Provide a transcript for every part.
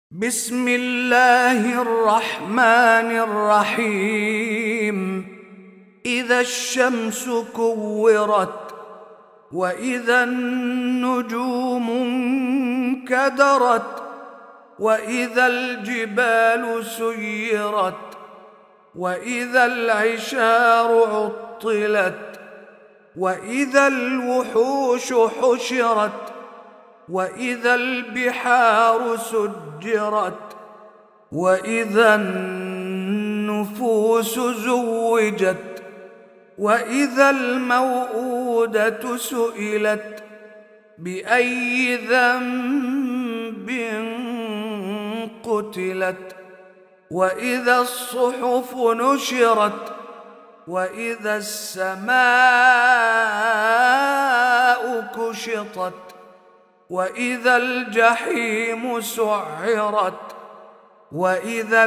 بسم الله الرحمن الرحيم. إذا الشمس كورت وإذا النجوم انكدرت وإذا الجبال سيرت وإذا العشار عطلت وإذا الوحوش حشرت وإذا البحار سجرت وإذا النفوس زوجت وإذا الموءودة سئلت بأي ذنب قتلت وإذا الصحف نشرت وإذا السماء كشطت وإذا الجحيم سعرت وإذا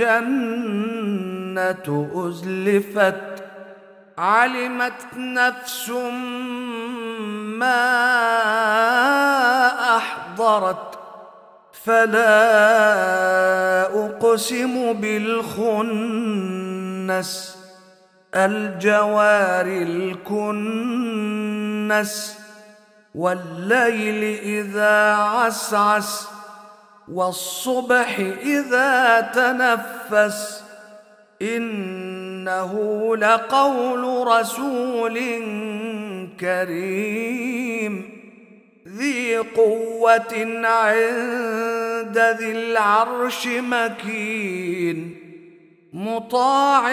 الجنة أزلفت علمت نفس ما أحضرت فلا أقسم بالخنس الجوار الكنس والليل إذا عسعس والصبح إذا تنفس إنه لقول رسول كريم ذي قوة عند ذي العرش مكين مطاع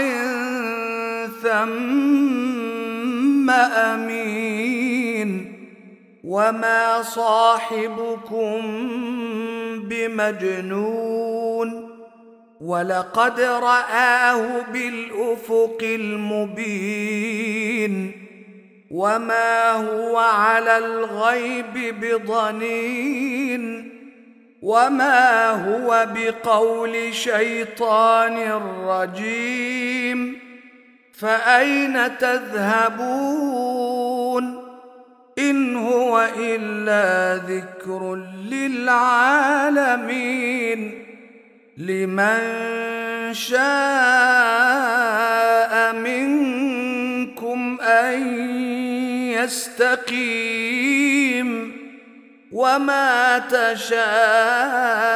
ثم أمين وما صاحبكم بمجنون ولقد رآه بالأفق المبين وما هو على الغيب بضنين وما هو بقول شيطان رجيم فأين تذهبون إن هو إلا ذكر للعالمين لمن شاء منكم أن يستقيم وما تشاءون